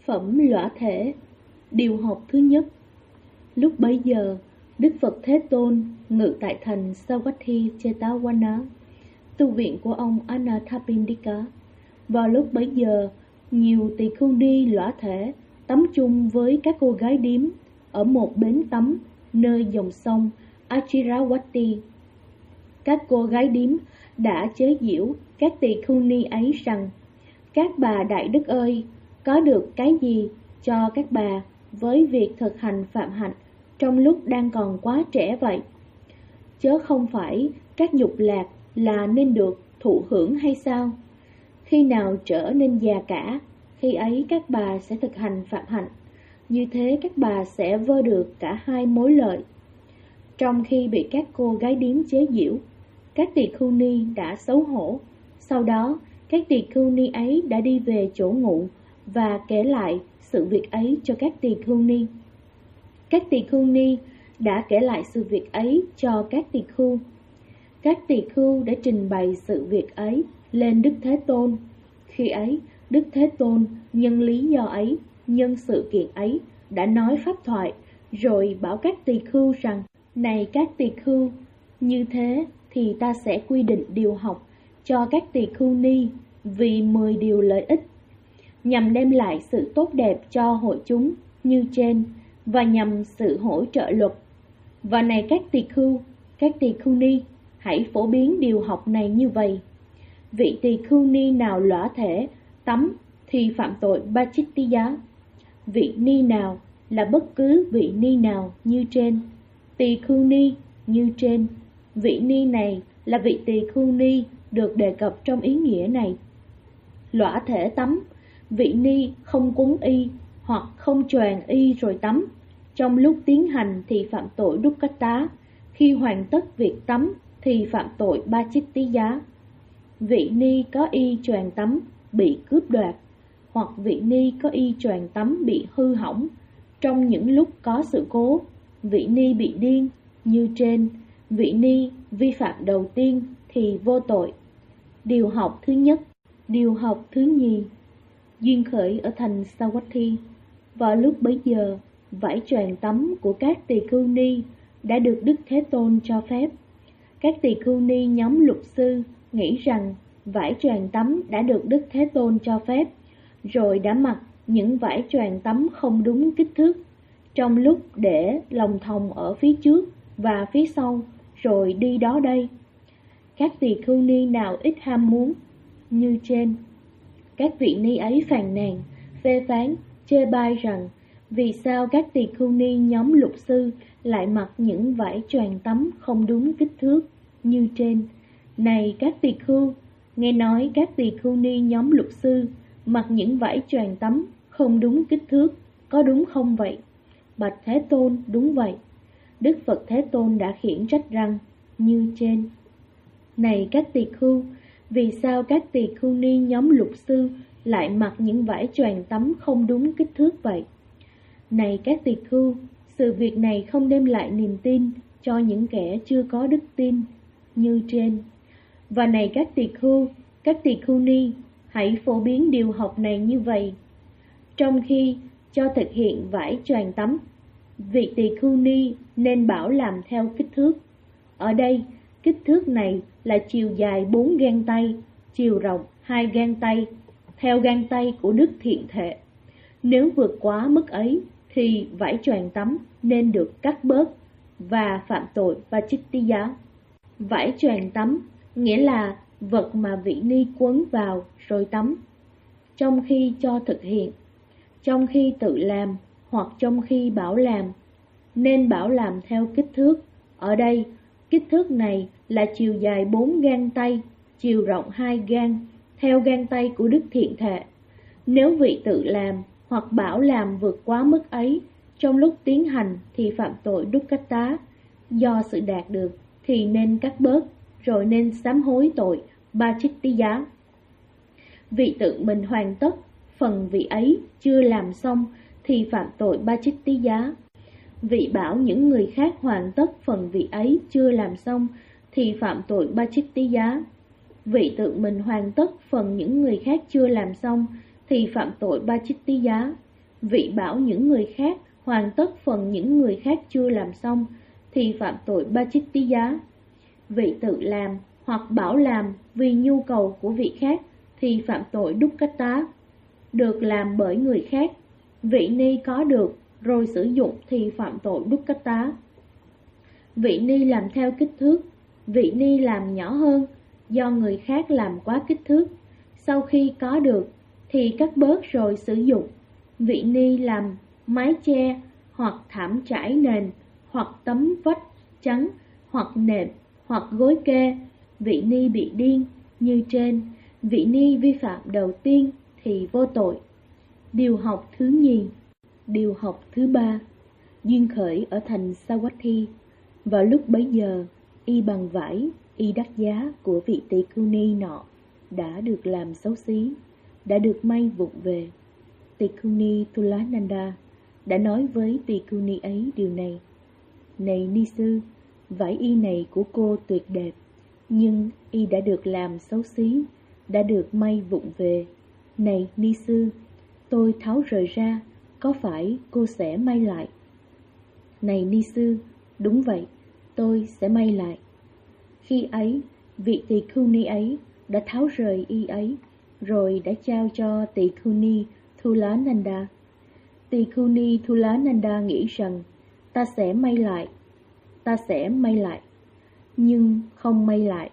Phẩm lõa thể. Điều học thứ nhất. Lúc bấy giờ, Đức Phật Thế Tôn ngự tại thành Savatthi Chetavana, tu viện của ông Anathapindika. Vào lúc bấy giờ, nhiều tỳ khưu ni lõa thể tắm chung với các cô gái điếm ở một bến tắm nơi dòng sông Achiravati. Các cô gái điếm đã chế giễu các tỳ khưu ni ấy rằng: các bà đại đức ơi, có được cái gì cho các bà với việc thực hành phạm hạnh trong lúc đang còn quá trẻ vậy? Chớ không phải các dục lạc là nên được thụ hưởng hay sao? Khi nào trở nên già cả, khi ấy các bà sẽ thực hành phạm hạnh. Như thế các bà sẽ vơ được cả hai mối lợi. Trong khi bị các cô gái điếm chế giễu, các tỳ khưu ni đã xấu hổ. Sau đó, các tỳ khưu ni ấy đã đi về chỗ ngụ và kể lại sự việc ấy cho các tỳ khưu ni. Các tỳ khưu ni đã kể lại sự việc ấy cho các tỳ khưu. Các tỳ khưu đã trình bày sự việc ấy lên Đức Thế Tôn. Khi ấy, Đức Thế Tôn nhân lý do ấy, nhân sự kiện ấy, đã nói pháp thoại, rồi bảo các tỳ khưu rằng: này các tỳ khưu, như thế thì ta sẽ quy định điều học cho các tỳ khưu ni vì 10 điều lợi ích, nhằm đem lại sự tốt đẹp cho hội chúng như trên, và nhằm sự hỗ trợ luật. Và này các tỳ khưu ni, hãy phổ biến điều học này như vậy. Vị tỳ khưu ni nào lõa thể tắm thì phạm tội Bachittiya. Vị ni nào là bất cứ vị ni nào như trên. Tỳ khưu ni như trên. Vị ni này là vị tỳ khưu ni được đề cập trong ý nghĩa này. Lõa thể tắm, vị ni không cúng y hoặc không choàng y rồi tắm. Trong lúc tiến hành thì phạm tội Dukkata. Khi hoàn tất việc tắm thì phạm tội Bachittiya. Vị ni có y choàng tắm bị cướp đoạt, hoặc vị ni có y choàng tắm bị hư hỏng. Trong những lúc có sự cố, vị ni bị điên như trên. Vị ni vi phạm đầu tiên thì vô tội. Điều học thứ nhất. Điều học thứ nhì. Duyên khởi ở thành Savatthi. Vào lúc bấy giờ, vải choàng tắm của các tỳ khưu ni đã được Đức Thế Tôn cho phép. Các tỳ khưu ni nhóm luật sư nghĩ rằng vải choàng tắm đã được Đức Thế Tôn cho phép, rồi đã mặc những vải choàng tắm không đúng kích thước, trong lúc để lòng thòng ở phía trước và phía sau, rồi đi đó đây. Các tỳ khưu ni nào ít ham muốn như trên, các vị ni ấy phàn nàn, phê phán, chê bai rằng: vì sao các tỳ khưu ni nhóm luật sư lại mặc những vải choàng tắm không đúng kích thước như trên? Này các tỳ khưu, nghe nói các tỳ khưu ni nhóm luật sư mặc những vải choàng tắm không đúng kích thước, có đúng không vậy? Bạch Thế Tôn, đúng vậy. Đức Phật Thế Tôn đã khiển trách rằng như trên. Này các tỳ khưu, vì sao các tỳ khưu ni nhóm luật sư lại mặc những vải choàng tắm không đúng kích thước vậy? Này các tỳ khưu, sự việc này không đem lại niềm tin cho những kẻ chưa có đức tin như trên. Và này các tỳ khưu ni, hãy phổ biến điều học này như vậy. Trong khi cho thực hiện vải choàng tắm, vị tỳ khưu ni nên bảo làm theo kích thước. Ở đây, kích thước này là chiều dài 4 gang tay, chiều rộng 2 gang tay, theo gang tay của Đức Thiện Thệ. Nếu vượt quá mức ấy, thì vải choàng tắm nên được cắt bớt và phạm tội Bachittiya. Vải choàng tắm nghĩa là vật mà vị ni quấn vào rồi tắm. Trong khi cho thực hiện, trong khi tự làm hoặc trong khi bảo làm, nên bảo làm theo kích thước. Ở đây, kích thước này là chiều dài 4 gang tay, chiều rộng 2 gang, theo gang tay của Đức Thiện Thệ. Nếu vị tự làm hoặc bảo làm vượt quá mức ấy, trong lúc tiến hành thì phạm tội Dukkata. Do sự đạt được thì nên cắt bớt, rồi nên sám hối tội Bachittiya. Vị tự mình hoàn tất, phần vị ấy chưa làm xong thì phạm tội Bachittiya. Vị bảo những người khác hoàn tất phần vị ấy chưa làm xong thì phạm tội Bachittiya. Vị tự mình hoàn tất phần những người khác chưa làm xong thì phạm tội Bachittiya. Vị bảo những người khác hoàn tất phần những người khác chưa làm xong thì phạm tội Pācittiya. Vị tự làm hoặc bảo làm vì nhu cầu của vị khác thì phạm tội Dukkata. Được làm bởi người khác, vị ni có được rồi sử dụng thì phạm tội Dukkata. Vị ni làm theo kích thước, vị ni làm nhỏ hơn do người khác làm quá kích thước. Sau khi có được thì cắt bớt rồi sử dụng. Vị ni làm mái che hoặc thảm trải nền hoặc tấm vách trắng hoặc nệm hoặc gối kê, vị ni bị điên như trên. Vị ni vi phạm đầu tiên thì vô tội. Điều học thứ nhì. Điều học thứ ba. Duyên khởi ở thành Savatthi. Vào lúc bấy giờ, y bằng vải, y đắt giá của vị tỳ khưu ni nọ đã được làm xấu xí, đã được may vụng về. Tỳ khưu ni Thulananda đã nói với tỳ khưu ni ấy điều này: Này ni sư, vải y này của cô tuyệt đẹp, nhưng y đã được làm xấu xí, đã được may vụng về. Này ni sư, tôi tháo rời ra, có phải cô sẽ may lại? Này ni sư, đúng vậy, tôi sẽ may lại. Khi ấy, vị tỳ khưu ni ấy đã tháo rời y ấy, rồi đã trao cho tỳ khưu ni Thulananda. Tỳ khưu ni Thulananda nghĩ rằng ta sẽ may lại, nhưng không may lại,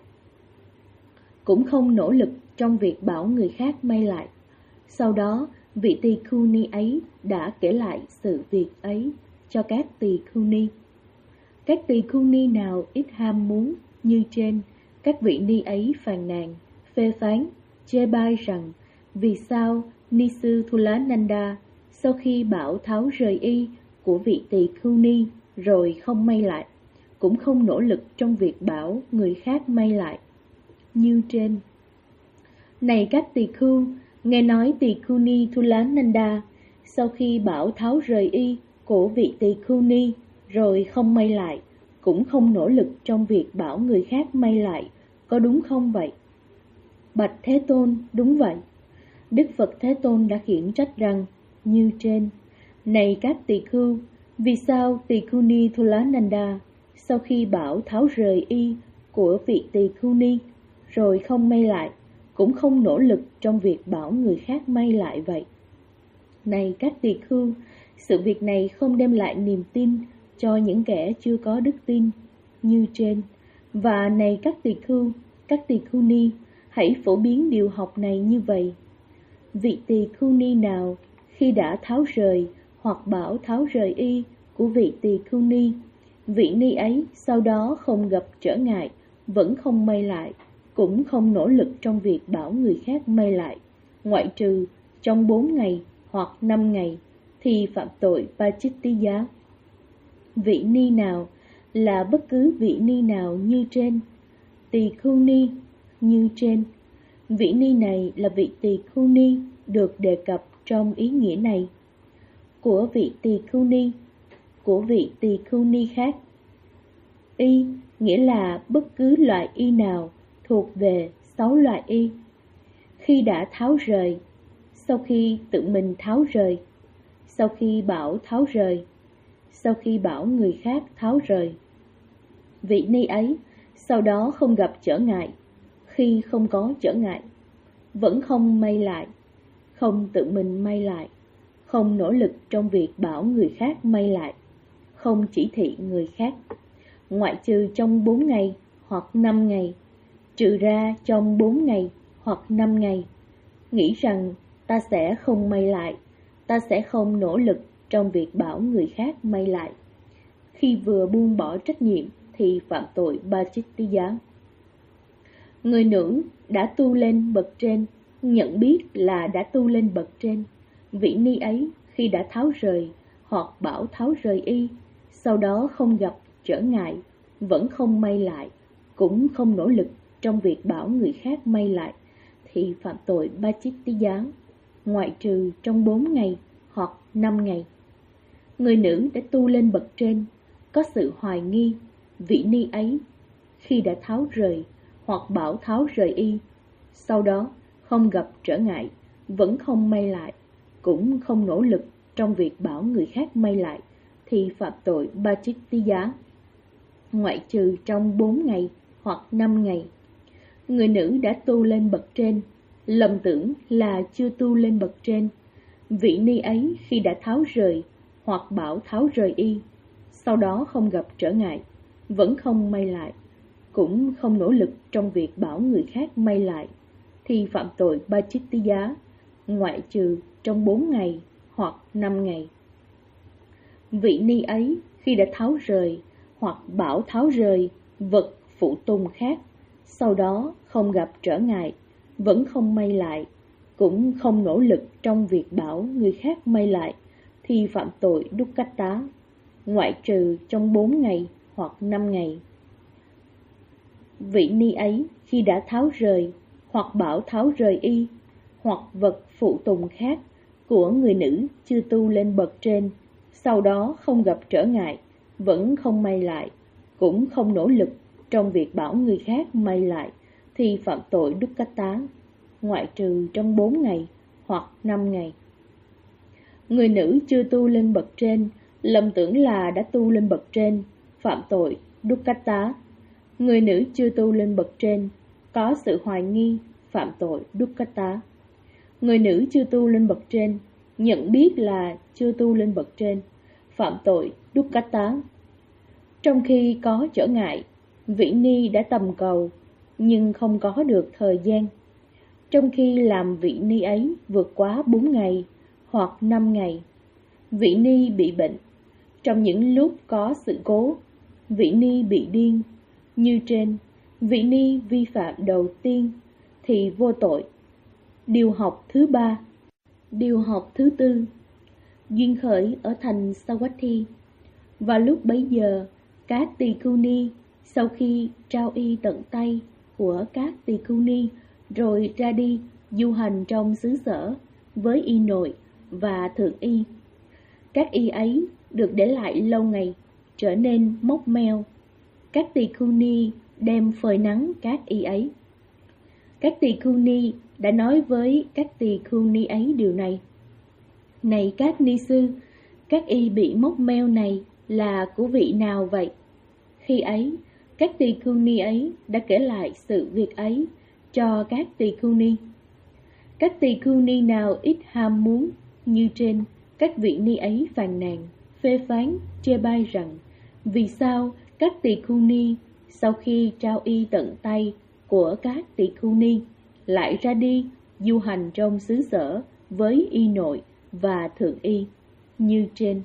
cũng không nỗ lực trong việc bảo người khác may lại. Sau đó, vị tỳ khưu ni ấy đã kể lại sự việc ấy cho các tỳ khưu ni. Các tỳ khưu ni nào ít ham muốn như trên, các vị ni ấy phàn nàn, phê phán, chê bai rằng vì sao ni sư Thulananda sau khi bảo tháo rời y của vị tỳ khưu ni rồi không may lại, cũng không nỗ lực trong việc bảo người khác may lại như trên. Này các tỳ khưu, nghe nói tỳ khưu ni Thulananda sau khi bảo tháo rời y của vị tỳ khưu ni rồi không may lại, cũng không nỗ lực trong việc bảo người khác may lại, có đúng không vậy? Bạch Thế Tôn, đúng vậy. Đức Phật Thế Tôn đã khiển trách rằng như trên: Này các tỳ khưu, vì sao tỳ khưu ni Thulananda sau khi bảo tháo rời y của vị tỳ khưu ni rồi không may lại, cũng không nỗ lực trong việc bảo người khác may lại vậy? Này các tỳ khưu, sự việc này không đem lại niềm tin cho những kẻ chưa có đức tin như trên. Và này các tỳ khưu ni, hãy phổ biến điều học này như vậy. Vị tỳ khưu ni nào khi đã tháo rời hoặc bảo tháo rời y của vị tỳ khưu ni, vị ni ấy sau đó không gặp trở ngại, vẫn không may lại, cũng không nỗ lực trong việc bảo người khác may lại, ngoại trừ trong 4 ngày hoặc 5 ngày, thì phạm tội Pācittiya. Vị ni nào là bất cứ vị ni nào như trên. Tỳ khưu ni như trên. Vị ni này là vị tỳ khưu ni được đề cập trong ý nghĩa này. Của vị tỳ khưu ni, của vị tỳ khưu ni khác. Y nghĩa là bất cứ loại y nào thuộc về 6 loại y. Khi đã tháo rời, sau khi tự mình tháo rời, sau khi bảo tháo rời, sau khi bảo người khác tháo rời. Vị ni ấy sau đó không gặp trở ngại, khi không có trở ngại, vẫn không may lại, không tự mình may lại, không nỗ lực trong việc bảo người khác may lại, không chỉ thị người khác, ngoại trừ trong 4 ngày hoặc 5 ngày, trừ ra trong 4 ngày hoặc 5 ngày, nghĩ rằng ta sẽ không may lại, ta sẽ không nỗ lực trong việc bảo người khác may lại. Khi vừa buông bỏ trách nhiệm thì phạm tội Pācittiya. Người nữ đã tu lên bậc trên, nhận biết là đã tu lên bậc trên. Vị ni ấy khi đã tháo rời hoặc bảo tháo rời y, sau đó không gặp trở ngại, vẫn không may lại, cũng không nỗ lực trong việc bảo người khác may lại, thì phạm tội Pācittiya, ngoại trừ trong 4 ngày hoặc 5 ngày. Người nữ đã tu lên bậc trên, có sự hoài nghi, vị ni ấy khi đã tháo rời hoặc bảo tháo rời y, sau đó không gặp trở ngại, vẫn không may lại, cũng không nỗ lực trong việc bảo người khác may lại thì phạm tội Pachittiya, ngoại trừ trong 4 ngày hoặc 5 ngày. Người nữ đã tu lên bậc trên, lầm tưởng là chưa tu lên bậc trên. Vị ni ấy khi đã tháo rời hoặc bảo tháo rời y, sau đó không gặp trở ngại, vẫn không may lại, cũng không nỗ lực trong việc bảo người khác may lại, thì phạm tội Pachittiya, ngoại trừ trong 4 ngày hoặc 5 ngày. Vị ni ấy khi đã tháo rời hoặc bảo tháo rời vật phụ tùng khác, sau đó không gặp trở ngại, vẫn không may lại, cũng không nỗ lực trong việc bảo người khác may lại, thì phạm tội Dukkata, ngoại trừ trong 4 ngày hoặc 5 ngày. Vị ni ấy khi đã tháo rời hoặc bảo tháo rời y hoặc vật phụ tùng khác của người nữ chưa tu lên bậc trên, sau đó không gặp trở ngại, vẫn không may lại, cũng không nỗ lực trong việc bảo người khác may lại, thì phạm tội Dukkata, ngoại trừ trong 4 ngày hoặc 5 ngày. Người nữ chưa tu lên bậc trên, lầm tưởng là đã tu lên bậc trên, phạm tội Dukkata. Người nữ chưa tu lên bậc trên, có sự hoài nghi, phạm tội Dukkata. Người nữ chưa tu lên bậc trên, nhận biết là chưa tu lên bậc trên, phạm tội Dukkata. Trong khi có trở ngại, vị ni đã tầm cầu, nhưng không có được thời gian. Trong khi làm vị ni ấy vượt quá 4 ngày hoặc 5 ngày, vị ni bị bệnh. Trong những lúc có sự cố, vị ni bị điên. Như trên, vị ni vi phạm đầu tiên thì vô tội. Điều học thứ 3. Điều học thứ 4. Duyên khởi ở thành Savatthi. Và lúc bấy giờ, các tỳ khưu ni sau khi trao y tận tay của các tỳ khưu ni rồi ra đi du hành trong xứ sở với y nội và thượng y. Các y ấy được để lại lâu ngày, trở nên mốc meo. Các tỳ khưu ni đem phơi nắng các y ấy. Các tỳ khưu ni đã nói với các tỳ khưu ni ấy điều này: Này các ni sư, các y bị mốc meo này là của vị nào vậy? Khi ấy, các tỳ khưu ni ấy đã kể lại sự việc ấy cho các tỳ khưu ni. Các tỳ khưu ni nào ít ham muốn như trên, các vị ni ấy phàn nàn, phê phán, chê bai rằng vì sao các tỳ khưu ni sau khi trao y tận tay của các tỳ khưu ni lại ra đi du hành trong xứ sở với y nội và thượng y như trên.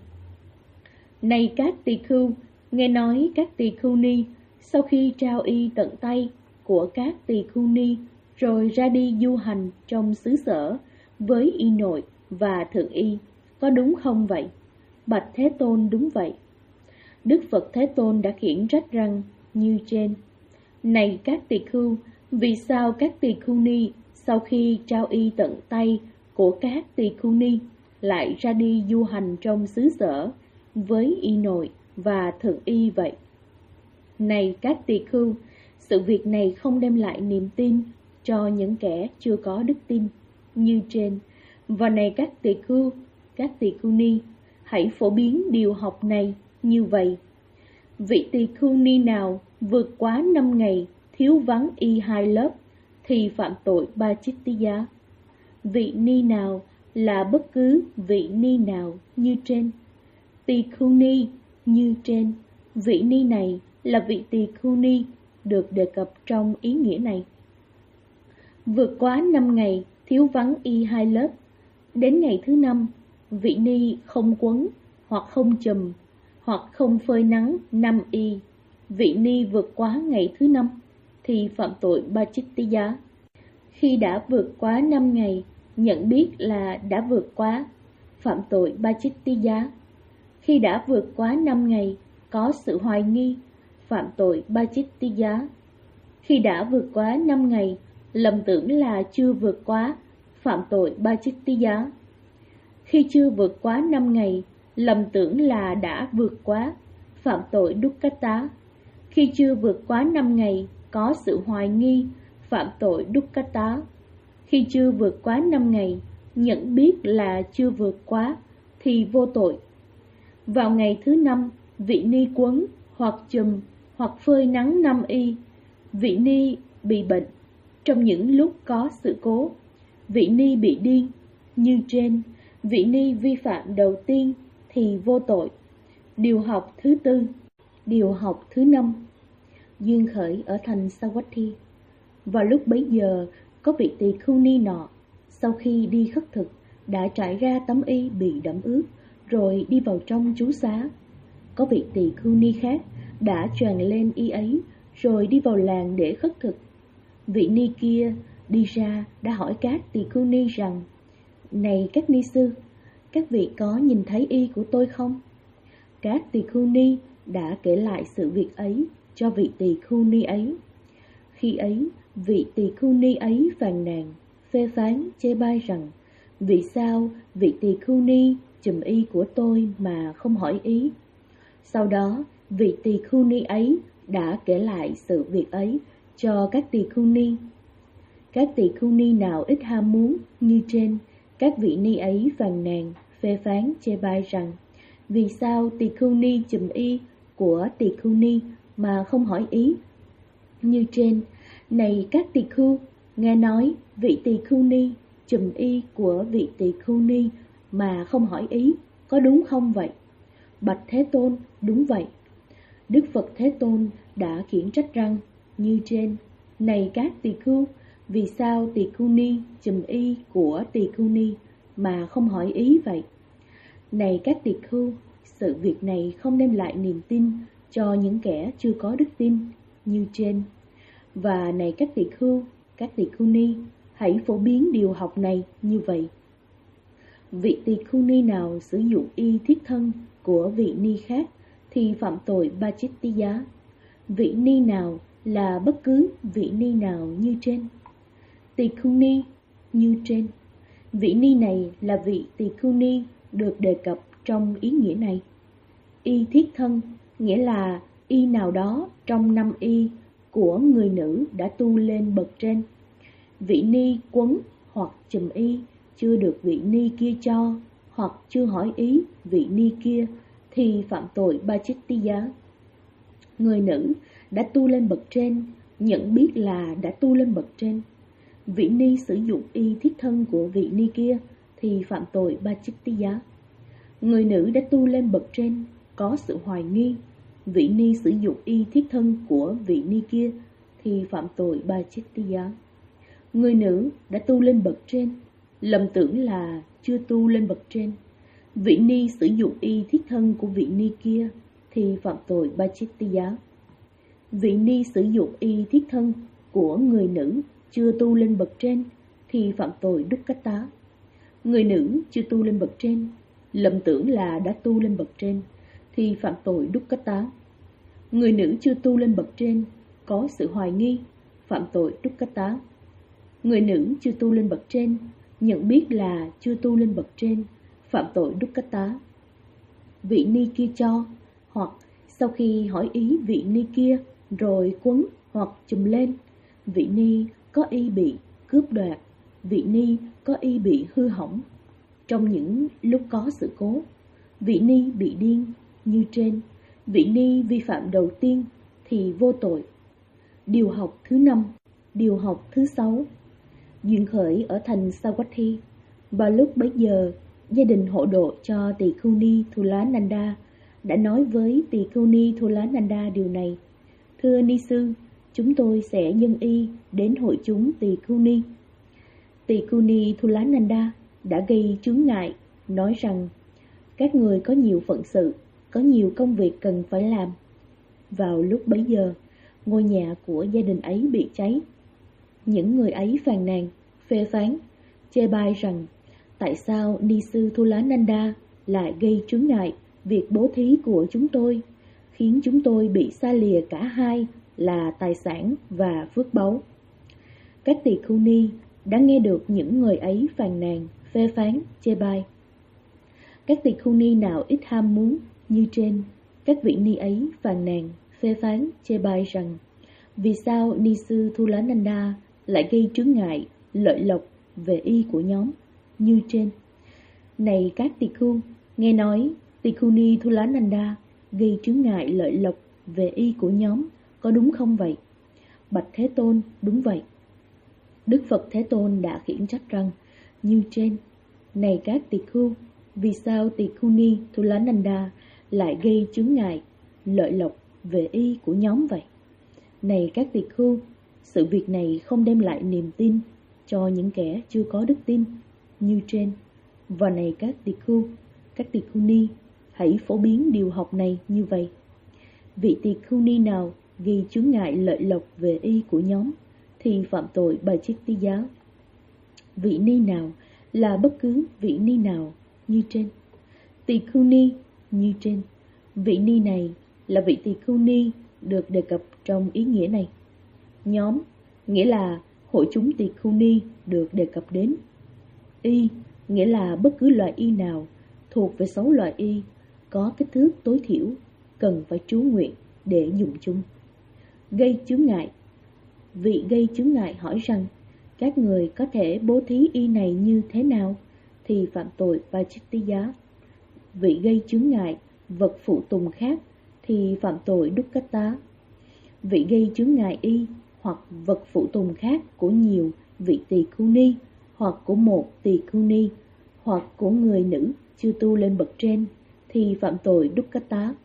Này các tỳ khưu, nghe nói các tỳ khưu ni sau khi trao y tận tay của các tỳ khưu ni rồi ra đi du hành trong xứ sở với y nội và thượng y, có đúng không vậy? Bạch Thế Tôn, đúng vậy. Đức Phật Thế Tôn đã khiển trách rằng như trên: Này các tỳ khưu, vì sao các tỳ khưu ni sau khi trao y tận tay của các tỳ khưu ni lại ra đi du hành trong xứ sở với y nội và thượng y vậy? Này các tỳ khưu, sự việc này không đem lại niềm tin cho những kẻ chưa có đức tin như trên. Và này các tỳ khưu ni, hãy phổ biến điều học này như vậy. Vị tỳ khưu ni nào vượt quá 5 ngày thiếu vắng y 2 lớp thì phạm tội Pachittiya. Vị ni nào là bất cứ vị ni nào như trên. Tỳ khưu ni như trên, vị ni này là vị tỳ khưu ni được đề cập trong ý nghĩa này. Vượt quá 5 ngày thiếu vắng y 2 lớp, đến ngày thứ 5, vị ni không quấn hoặc không chùm hoặc không phơi nắng 5 y, vị ni vượt quá ngày thứ 5 thì phạm tội Pachittiya. Khi đã vượt quá 5 ngày, nhận biết là đã vượt quá, phạm tội Pachittiya. Khi đã vượt quá 5 ngày, có sự hoài nghi, phạm tội Pachittiya. Khi đã vượt quá 5 ngày, lầm tưởng là chưa vượt quá, phạm tội Pachittiya. Khi chưa vượt quá 5 ngày, lầm tưởng là đã vượt quá, phạm tội Dukkata. Khi chưa vượt quá 5 ngày, có sự hoài nghi, phạm tội Dukkata. Khi chưa vượt quá 5 ngày, nhận biết là chưa vượt quá, thì vô tội. Vào ngày thứ 5, vị ni quấn hoặc chùm hoặc phơi nắng 5 y. Vị ni bị bệnh. Trong những lúc có sự cố, vị ni bị điên như trên. Vị ni vi phạm đầu tiên thì vô tội. Điều học thứ 4. Điều học thứ 5. Duyên khởi ở thành Savatthi. Vào lúc bấy giờ, có vị tỳ khưu ni nọ, sau khi đi khất thực, đã trải ra tấm y bị đẫm ướt, rồi đi vào trong trú xá. Có vị tỳ khưu ni khác đã choàng lên y ấy, rồi đi vào làng để khất thực. Vị ni kia đi ra đã hỏi các tỳ khưu ni rằng: Này các ni sư, các vị có nhìn thấy y của tôi không? Các tỳ khưu ni đã kể lại sự việc ấy cho vị tỳ khưu ni ấy. Khi ấy, vị tỳ khưu ni ấy phàn nàn, phê phán, chê bai rằng: Vì sao vị tỳ khưu ni chùm y của tôi mà không hỏi ý? Sau đó, vị tỳ khưu ni ấy đã kể lại sự việc ấy cho các tỳ khưu ni. Các tỳ khưu ni nào ít ham muốn như trên, các vị ni ấy phàn nàn, phê phán, chê bai rằng: Vì sao tỳ khưu ni chùm y của tỳ khưu ni mà không hỏi ý? Như trên, này các tỳ khưu, nghe nói vị tỳ khưu ni chùm y của vị tỳ khưu ni mà không hỏi ý, có đúng không vậy? Bạch Thế Tôn, đúng vậy. Đức Phật Thế Tôn đã khiển trách rằng: Như trên, này các tỳ khưu, vì sao tỳ khưu ni chùm y của tỳ khưu ni mà không hỏi ý vậy? Này các tỳ khưu, sự việc này không đem lại niềm tin cho những kẻ chưa có đức tin như trên. Và này các tỳ khưu ni, hãy phổ biến điều học này như vậy. Vị tỳ khưu ni nào sử dụng y thiết thân của vị ni khác thì phạm tội Bachittiya. Vị ni nào là bất cứ vị ni nào như trên. Tỳ khưu ni như trên. Vị ni này là vị tỳ khưu ni được đề cập trong ý nghĩa này. Y thiết thân nghĩa là y nào đó trong 5 y của người nữ đã tu lên bậc trên. Vị ni quấn hoặc chùm y chưa được vị ni kia cho, hoặc chưa hỏi ý vị ni kia thì phạm tội Bachittiya. Người nữ đã tu lên bậc trên, nhận biết là đã tu lên bậc trên. Vị ni sử dụng y thiết thân của vị ni kia thì phạm tội Bachittiya. Người nữ đã tu lên bậc trên, có sự hoài nghi. Vị ni sử dụng y thiết thân của vị ni kia thì phạm tội Bachittiya. Người nữ đã tu lên bậc trên, lầm tưởng là chưa tu lên bậc trên. Vị ni sử dụng y thiết thân của vị ni kia thì phạm tội Bachittiya. Vị ni sử dụng y thiết thân của người nữ chưa tu lên bậc trên thì phạm tội Dukkata. Người nữ chưa tu lên bậc trên, lầm tưởng là đã tu lên bậc trên thì phạm tội Dukkata. Người nữ chưa tu lên bậc trên, có sự hoài nghi, phạm tội Dukkata. Người nữ chưa tu lên bậc trên, nhận biết là chưa tu lên bậc trên, phạm tội Dukkata. Vị ni kia cho, hoặc sau khi hỏi ý vị ni kia rồi quấn hoặc chùm lên, vị ni có y bị cướp đoạt, vị ni có y bị hư hỏng. Trong những lúc có sự cố, vị ni bị điên như trên, vị ni vi phạm đầu tiên thì vô tội. Điều học thứ 5. Điều học thứ 6. Duyên khởi ở thành Savatthi. Vào lúc bấy giờ, gia đình hộ độ cho tỳ khưu ni Thulananda đã nói với tỳ khưu ni Thulananda điều này: Thưa ni sư, chúng tôi sẽ dâng y đến hội chúng tỳ khưu ni. Tỳ khưu ni Thulananda đã gây chướng ngại, nói rằng: Các người có nhiều phận sự, có nhiều công việc cần phải làm. Vào lúc bấy giờ, ngôi nhà của gia đình ấy bị cháy. Những người ấy phàn nàn, phê phán, chê bai rằng: Tại sao ni sư Thulananda lại gây chướng ngại việc bố thí của chúng tôi, khiến chúng tôi bị xa lìa cả hai là tài sản và phước báu? Các tỳ khưu ni đã nghe được những người ấy phàn nàn, phê phán, chê bai. Các tỳ khưu ni nào ít ham muốn như trên, các vị ni ấy phàn nàn, phê phán, chê bai rằng: Vì sao ni sư Thulananda lại gây chướng ngại, lợi lộc về y của nhóm như trên? Này các tỳ khưu, Nghe nói Tikuni Thulananda gây chướng ngại lợi lộc về y của nhóm, có đúng không vậy? Bạch Thế Tôn, đúng vậy. Đức Phật Thế Tôn đã khiển trách rằng, như trên: này các tỳ khưu, vì sao Tikuni Thulananda lại gây chướng ngại lợi lộc về y của nhóm vậy? Này các tỳ khưu, sự việc này không đem lại niềm tin cho những kẻ chưa có đức tin, như trên. Và này các tỳ khưu, các tỳ khưu ni, hãy phổ biến điều học này như vậy. Vị tỳ khưu ni nào gây chướng ngại lợi lộc về y của nhóm thì phạm tội bài chiết tí giá. Vị ni nào là bất cứ vị ni nào như trên. Tỳ khưu ni như trên. Vị ni này là vị tỳ khưu ni được đề cập trong ý nghĩa này. Nhóm nghĩa là hội chúng tỳ khưu ni được đề cập đến. Y nghĩa là bất cứ loại y nào thuộc về 6 loại y có kích thước tối thiểu cần phải trú nguyện để dùng chung. Gây chướng ngại. Vị gây chướng ngại hỏi rằng, các người có thể bố thí y này như thế nào thì phạm tội Pachittiya. Vị gây chướng ngại vật phụ tùng khác thì phạm tội Dukkata. Vị gây chướng ngại y hoặc vật phụ tùng khác của nhiều vị tỳ khưu ni, hoặc của một tỳ khưu ni, hoặc của người nữ chưa tu lên bậc trên thì phạm tội Dukkata.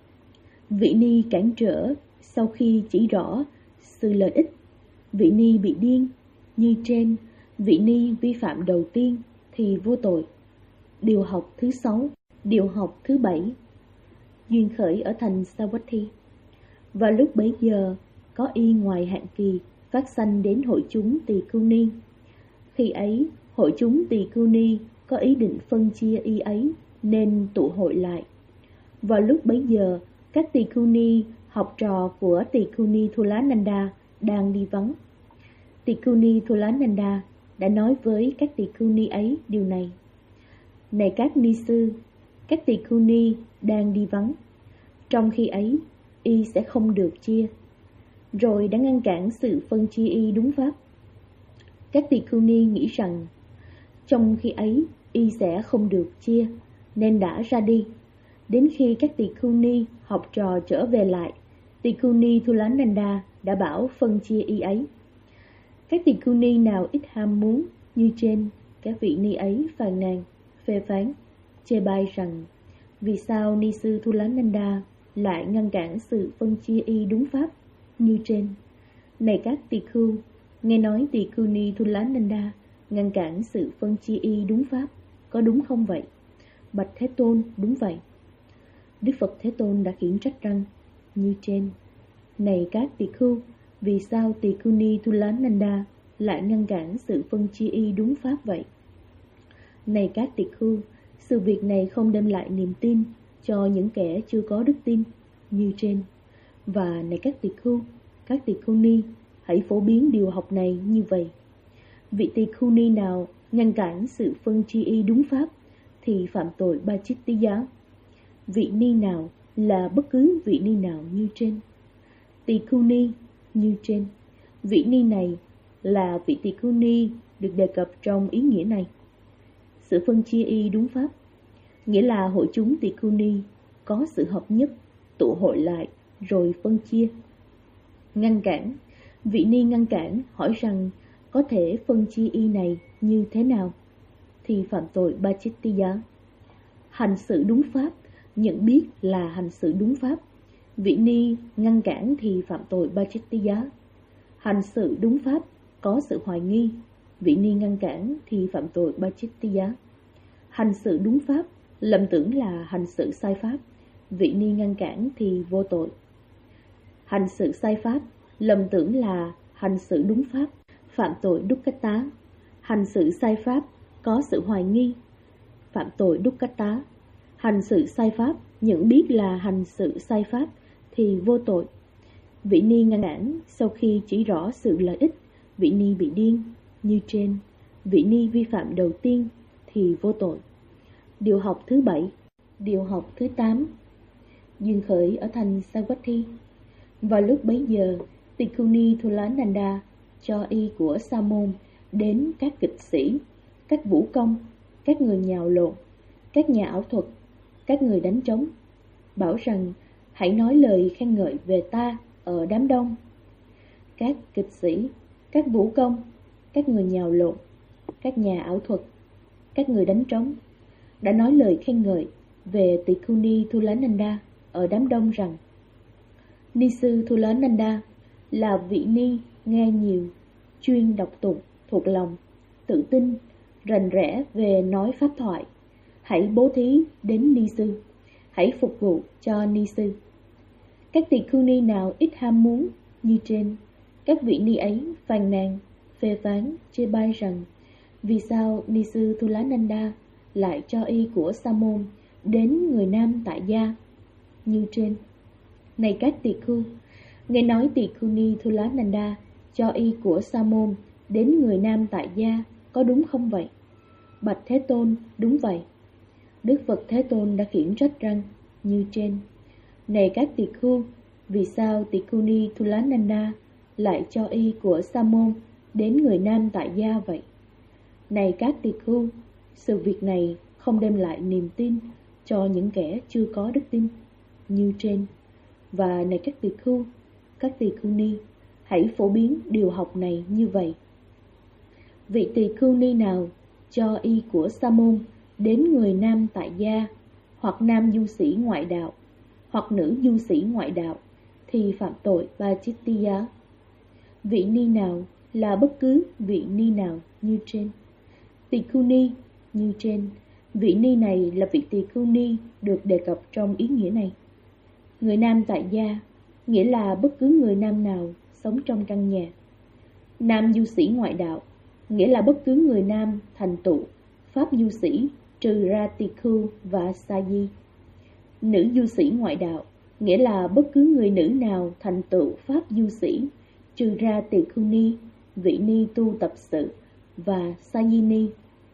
Vị ni cản trở sau khi chỉ rõ sự lợi ích, vị ni bị điên, như trên. Vị ni vi phạm đầu tiên thì vô tội. Điều học thứ 6. Điều học thứ 7. Duyên khởi ở thành Savatthi. Và lúc bấy giờ có y ngoài hạn kỳ phát sanh đến hội chúng tỳ khưu ni. Khi ấy hội chúng tỳ khưu ni có ý định phân chia y ấy nên tụ hội lại. Vào lúc bấy giờ các tỳ khưu ni học trò của tỳ khưu ni Thulananda đang đi vắng. Tỳ khưu ni Thulananda đã nói với các tỳ khưu ni ấy điều này: này các ni sư, các tỳ khưu ni đang đi vắng, trong khi ấy y sẽ không được chia. Rồi đã ngăn cản sự phân chia y đúng pháp. Các tỳ khưu ni nghĩ rằng trong khi ấy y sẽ không được chia, nên đã ra đi. Đến khi các tỳ khưu ni học trò trở về lại, tỳ khưu ni Thulananda đã bảo phân chia y ấy. Các tỳ khưu ni nào ít ham muốn như trên, các vị ni ấy phàn nàn, phê phán, chê bai rằng vì sao ni sư Thulananda lại ngăn cản sự phân chia y đúng pháp như trên. Này các tỳ khưu, nghe nói tỳ khưu ni Thulananda ngăn cản sự phân chia y đúng pháp, có đúng không vậy? Bạch Thế Tôn, đúng vậy. Đức Phật Thế Tôn đã khiển trách rằng, như trên: này các tỳ khưu, vì sao tỳ khưu ni Thulananda lại ngăn cản sự phân chia y đúng pháp vậy? Này các tỳ khưu, sự việc này không đem lại niềm tin cho những kẻ chưa có đức tin, như trên. Và này các tỳ khưu ni, hãy phổ biến điều học này như vậy. Vị tỳ khưu ni nào ngăn cản sự phân chia y đúng pháp thì phạm tội Pachittiya. Vị ni nào là bất cứ vị ni nào như trên. Tỳ khưu ni như trên. Vị ni này là vị tỳ khưu ni được đề cập trong ý nghĩa này. Sự phân chia y đúng pháp nghĩa là hội chúng tỳ khưu ni có sự hợp nhất, tụ hội lại rồi phân chia. Ngăn cản. Vị ni ngăn cản hỏi rằng có thể phân chia y này như thế nào thì phạm tội Pachittiya. Hành sự đúng pháp, nhận biết là hành sự đúng pháp. Vị ni ngăn cản thì phạm tội Pachittiya. Hành sự đúng pháp có sự hoài nghi, vị ni ngăn cản thì phạm tội Pachittiya. Hành sự đúng pháp, lầm tưởng là hành sự sai pháp, vị ni ngăn cản thì vô tội. Hành sự sai pháp, lầm tưởng là hành sự đúng pháp, phạm tội Dukkata. Hành sự sai pháp có sự hoài nghi, phạm tội Dukkata. Hành sự sai pháp, nhận biết là hành sự sai pháp thì vô tội. Vị ni ngăn cản sau khi chỉ rõ sự lợi ích, vị ni bị điên, như trên. Vị ni vi phạm đầu tiên thì vô tội. Điều học thứ 7. Điều học thứ 8. Duyên khởi ở thành Savatthi. Vào lúc bấy giờ, tỳ khưu ni Thulananda cho y của Sa môn đến các kịch sĩ, các vũ công, các người nhào lộn, các nhà ảo thuật các người đánh trống, bảo rằng hãy nói lời khen ngợi về ta ở đám đông. Các kịch sĩ, các vũ công, các người nhào lộn, các nhà ảo thuật, các người đánh trống đã nói lời khen ngợi về Tikuni Thulananda ở đám đông rằng Ni sư Thulananda là vị ni nghe nhiều, chuyên đọc tụng, thuộc lòng, tự tin, rành rẽ về nói pháp thoại. Hãy bố thí đến ni sư, hãy phục vụ cho ni sư. Các tỳ khưu ni nào ít ham muốn như trên, các vị ni ấy phàn nàn, phê phán, chê bai rằng vì sao ni sư Thulananda lại cho y của sa môn đến người nam tại gia như trên. Này các tỳ khưu, nghe nói tỳ khưu ni Thulananda cho y của sa môn đến người nam tại gia có đúng không vậy? Bạch Thế Tôn, đúng vậy. Đức Phật Thế Tôn đã khiển trách rằng như trên. Này các tỳ khưu, vì sao tỳ khưu ni Thulananda lại cho y của sa môn đến người nam tại gia vậy? Này các tỳ khưu, sự việc này không đem lại niềm tin cho những kẻ chưa có đức tin như trên. Và này các tỳ khưu ni, hãy phổ biến điều học này như vậy. Vị tỳ khưu ni nào cho y của sa môn đến người nam tại gia, hoặc nam du sĩ ngoại đạo, hoặc nữ du sĩ ngoại đạo, thì phạm tội Pācittiya. Vị ni nào là bất cứ vị ni nào như trên. Tỳ khưu ni như trên, vị ni này là vị tỳ khưu ni được đề cập trong ý nghĩa này. Người nam tại gia nghĩa là bất cứ người nam nào sống trong căn nhà. Nam du sĩ ngoại đạo nghĩa là bất cứ người nam thành tựu pháp du sĩ trừ ra tỳ khưu và sa di. Nữ du sĩ ngoại đạo nghĩa là bất cứ người nữ nào thành tựu pháp du sĩ trừ ra tỳ khưu ni, vị ni tu tập sự và sa di ni.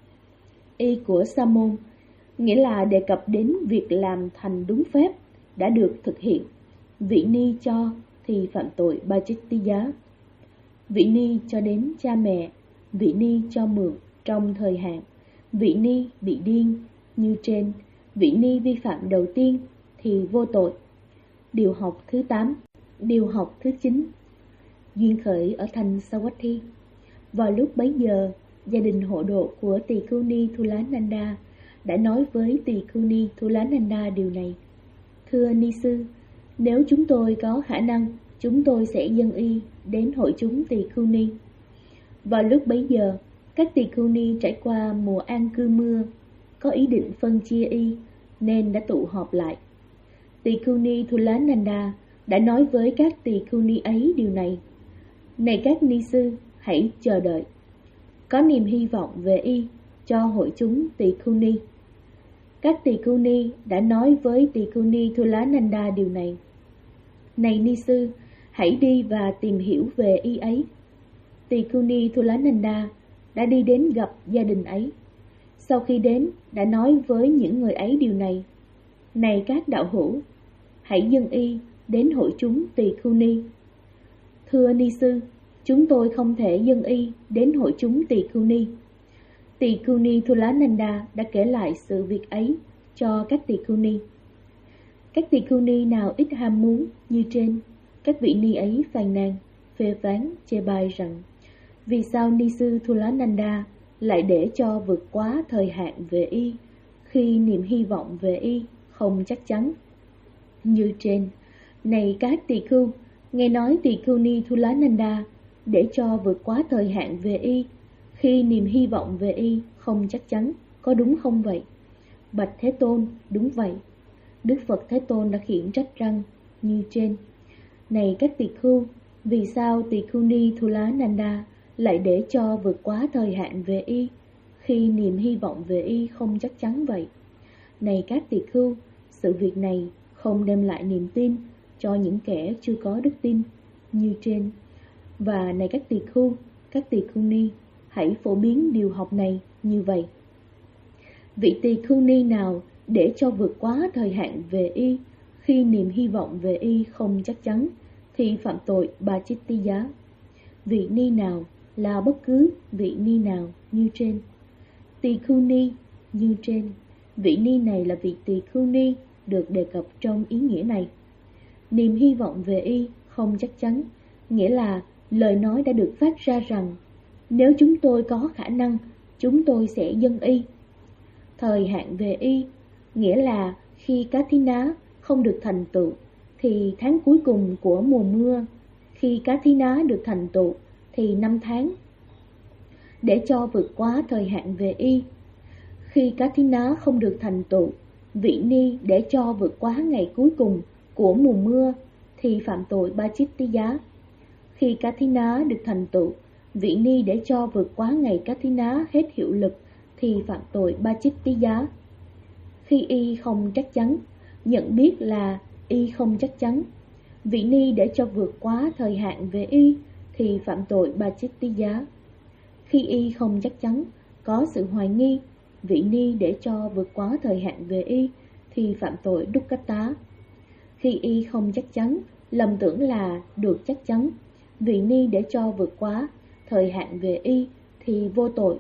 Y của sa môn nghĩa là đề cập đến việc làm thành đúng phép đã được thực hiện. Vị ni cho thì phạm tội Pācittiya. Vị ni cho đến cha mẹ, vị ni cho mượn trong thời hạn, vị ni bị điên như trên, vị ni vi phạm đầu tiên thì vô tội. Điều học thứ 8. Điều học thứ 9. Duyên khởi ở thành Savatthi. Vào lúc bấy giờ, gia đình hộ độ của tỳ khưu ni Thulananda đã nói với tỳ khưu ni Thulananda điều này. Thưa ni sư, nếu chúng tôi có khả năng, chúng tôi sẽ dâng y đến hội chúng tỳ khưu ni. Vào lúc bấy giờ, các tỳ khưu ni trải qua mùa an cư mưa, có ý định phân chia y, nên đã tụ họp lại. Tỳ khưu ni Thulananda đã nói với các tỳ khưu ni ấy điều này. Này các ni sư, hãy chờ đợi. Có niềm hy vọng về y cho hội chúng tỳ khưu ni. Các tỳ khưu ni đã nói với tỳ khưu ni Thulananda điều này. Này ni sư, hãy đi và tìm hiểu về y ấy. Tỳ khưu ni Thulananda đã đi đến gặp gia đình ấy. Sau khi đến, đã nói với những người ấy điều này. Này các đạo hữu, hãy dâng y đến hội chúng tỳ khưu ni. Thưa ni sư, chúng tôi không thể dâng y đến hội chúng tỳ khưu ni. Tỳ khưu ni Thulananda đã kể lại sự việc ấy cho các tỳ khưu ni. Các tỳ khưu ni nào ít ham muốn như trên, các vị ni ấy phàn nàn, phê phán, chê bai rằng vì sao ni sư Thulananda lại để cho vượt quá thời hạn về y, khi niềm hy vọng về y không chắc chắn. Như trên, này các tỳ khưu, nghe nói tỳ khưu ni Thulananda để cho vượt quá thời hạn về y, khi niềm hy vọng về y không chắc chắn, có đúng không vậy? Bạch Thế Tôn, đúng vậy. Đức Phật Thế Tôn đã khiển trách rằng như trên. Này các tỳ khưu, vì sao tỳ khưu ni Thulananda lại để cho vượt quá thời hạn về y, khi niềm hy vọng về y không chắc chắn vậy? Này các tỳ khưu, sự việc này không đem lại niềm tin cho những kẻ chưa có đức tin như trên. Và này các tỳ khưu ni, hãy phổ biến điều học này như vậy. Vị tỳ khưu ni nào để cho vượt quá thời hạn về y, khi niềm hy vọng về y không chắc chắn, thì phạm tội Pācittiya. Vị ni nào là bất cứ vị ni nào như trên. Tỳ khưu ni như trên, vị ni này là vị tỳ khưu ni được đề cập trong ý nghĩa này. Niềm hy vọng về y không chắc chắn, nghĩa là lời nói đã được phát ra rằng nếu chúng tôi có khả năng, chúng tôi sẽ dâng y. Thời hạn về y, nghĩa là khi Kathina không được thành tựu, thì tháng cuối cùng của mùa mưa. Khi Kathina được thành tựu, thì 5 tháng. Để cho vượt quá thời hạn về y. Khi Kathina không được thành tựu, vị ni để cho vượt quá ngày cuối cùng của mùa mưa, thì phạm tội Pachittiya. Khi Kathina được thành tựu, vị ni để cho vượt quá ngày Kathina hết hiệu lực, thì phạm tội Pachittiya. Khi y không chắc chắn, nhận biết là y không chắc chắn, vị ni để cho vượt quá thời hạn về y, thì phạm tội Pachittiya. Khi y không chắc chắn, có sự hoài nghi, vị ni để cho vượt quá thời hạn về y, thì phạm tội Dukkata. Khi y không chắc chắn, lầm tưởng là được chắc chắn, vị ni để cho vượt quá thời hạn về y, thì vô tội.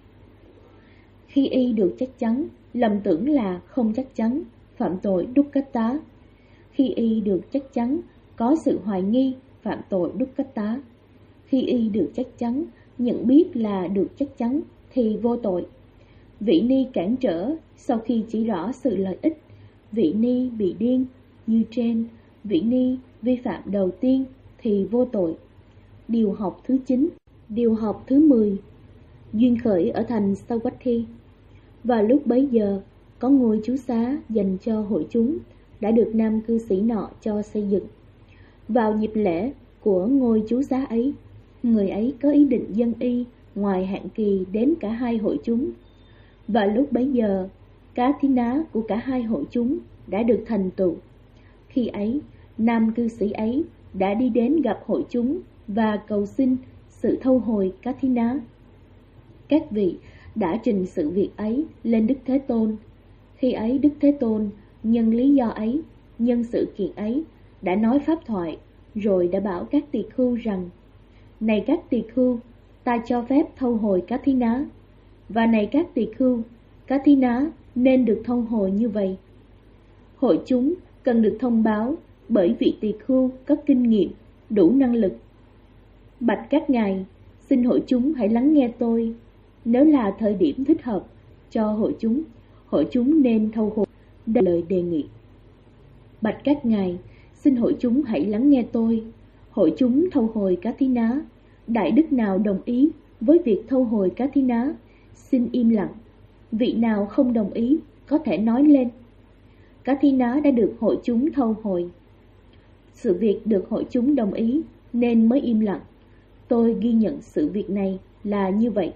Khi y được chắc chắn, lầm tưởng là không chắc chắn, phạm tội Dukkata. Khi y được chắc chắn, có sự hoài nghi, phạm tội Dukkata. Khi y được chắc chắn, nhận biết là được chắc chắn, thì vô tội. Vị ni cản trở sau khi chỉ rõ sự lợi ích, vị ni bị điên, như trên, vị ni vi phạm đầu tiên, thì vô tội. Điều học thứ 9. Điều học thứ 10. Duyên khởi ở thành Savatthi. Và lúc bấy giờ, có ngôi trú xá dành cho hội chúng đã được nam cư sĩ nọ cho xây dựng. Vào dịp lễ của ngôi trú xá ấy, người ấy có ý định dâng y ngoài hạn kỳ đến cả hai hội chúng. Và lúc bấy giờ, Kathina của cả hai hội chúng đã được thành tựu. Khi ấy, nam cư sĩ ấy đã đi đến gặp hội chúng và cầu xin sự thâu hồi Kathina. Các vị đã trình sự việc ấy lên Đức Thế Tôn. Khi ấy Đức Thế Tôn nhân lý do ấy, nhân sự kiện ấy, đã nói pháp thoại, rồi đã bảo các tỳ khưu rằng: này các tỳ khưu, ta cho phép thâu hồi Kathina. Và này các tỳ khưu, Kathina nên được thâu hồi như vậy. Hội chúng cần được thông báo bởi vị tỳ khưu có kinh nghiệm, đủ năng lực. Bạch các ngài, xin hội chúng hãy lắng nghe tôi. Nếu là thời điểm thích hợp cho hội chúng nên thâu hồi. Đây là lời đề nghị. Bạch các ngài, xin hội chúng hãy lắng nghe tôi. Hội chúng thâu hồi Kathina. Đại đức nào đồng ý với việc thâu hồi Kathina, xin im lặng. Vị nào không đồng ý có thể nói lên. Kathina đã được hội chúng thâu hồi. Sự việc được hội chúng đồng ý nên mới im lặng. Tôi ghi nhận sự việc này là như vậy.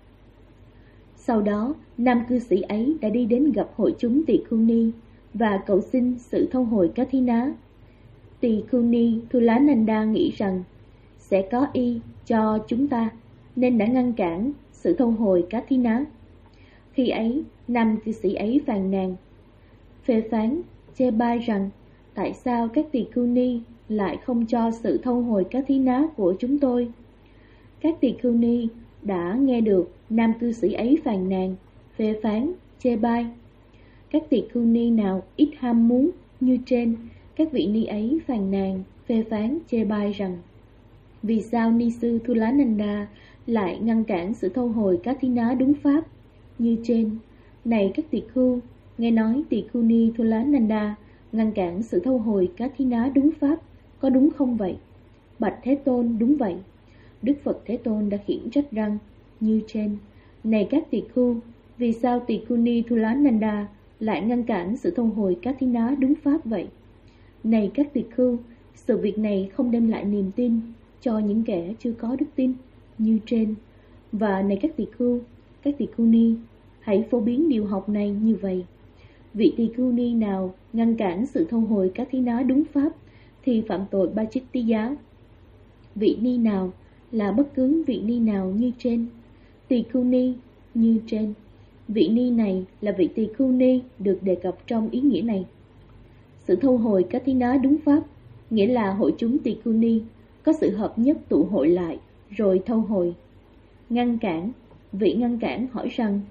Sau đó, nam cư sĩ ấy đã đi đến gặp hội chúng Tỳ Khưu Ni và cầu xin sự thâu hồi Kathina. Tỳ Khưu Ni Thulananda nghĩ rằng sẽ có y cho chúng ta, nên đã ngăn cản sự thâu hồi Kathina. Khi ấy, nam cư sĩ ấy phàn nàn, phê phán, chê bai rằng tại sao các tỳ khưu ni lại không cho sự thâu hồi Kathina của chúng tôi. Các tỳ khưu ni đã nghe được nam cư sĩ ấy phàn nàn, phê phán, chê bai. Các tỳ khưu ni nào ít ham muốn như trên, các vị ni ấy phàn nàn, phê phán, chê bai rằng vì sao ni sư Thulananda lại ngăn cản sự thâu hồi Kathina đúng pháp như trên. Này các tỳ khưu, nghe nói tỳ khưu ni Thulananda ngăn cản sự thâu hồi Kathina đúng pháp, có đúng không vậy? Bạch Thế Tôn, đúng vậy. Đức Phật Thế Tôn đã khiển trách rằng như trên. Này các tỳ khưu, vì sao tỳ khưu ni Thulananda lại ngăn cản sự thâu hồi Kathina đúng pháp vậy? Này các tỳ khưu, sự việc này không đem lại niềm tin cho những kẻ chưa có đức tin như trên. Và này các tỳ khưu ni, hãy phổ biến điều học này như vậy. Vị tỳ khưu ni nào ngăn cản sự thâu hồi Kathina đúng pháp thì phạm tội Pachittiya. Vị ni nào là bất cứ vị ni nào như trên. Tỳ khưu ni như trên. Vị ni này là vị tỳ khưu ni được đề cập trong ý nghĩa này. Sự thâu hồi Kathina đúng pháp nghĩa là hội chúng tỳ khưu ni có sự hợp nhất tụ hội lại rồi thâu hồi. Ngăn cản, vị ngăn cản hỏi rằng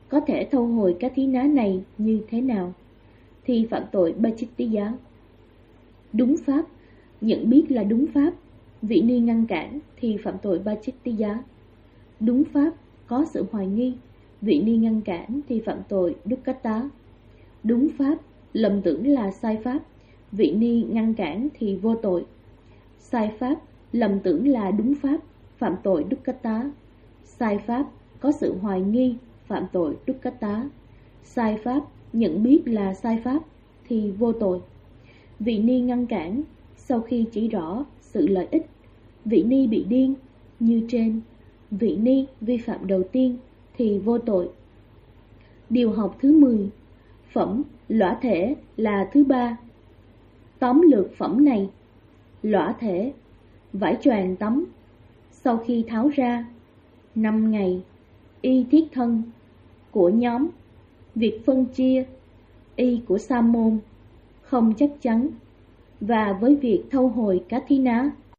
có thể thâu hồi các thí ná này như thế nào? Thì phạm tội Bachittiya. Đúng pháp, nhận biết là đúng pháp, vị ni ngăn cản thì phạm tội Bachittiya. Đúng pháp, có sự hoài nghi, vị ni ngăn cản thì phạm tội Dukkata. Đúng pháp, lầm tưởng là sai pháp, vị ni ngăn cản thì vô tội. Sai pháp, lầm tưởng là đúng pháp, phạm tội Dukkata. Sai pháp, có sự hoài nghi, phạm tội Dukkata. Sai pháp, nhận biết là sai pháp thì vô tội. Vị ni ngăn cản, sau khi chỉ rõ sự lợi ích, vị ni bị điên như trên. Vị ni vi phạm đầu tiên thì vô tội. Điều học thứ 10. Phẩm lõa thể là thứ 3. Tóm lược phẩm này. Lõa thể, vải choàng tắm, sau khi tháo ra 5 ngày. Y thiết thân của nhóm, việc phân chia y của sa môn không chắc chắn, và với việc thâu hồi cá thí ná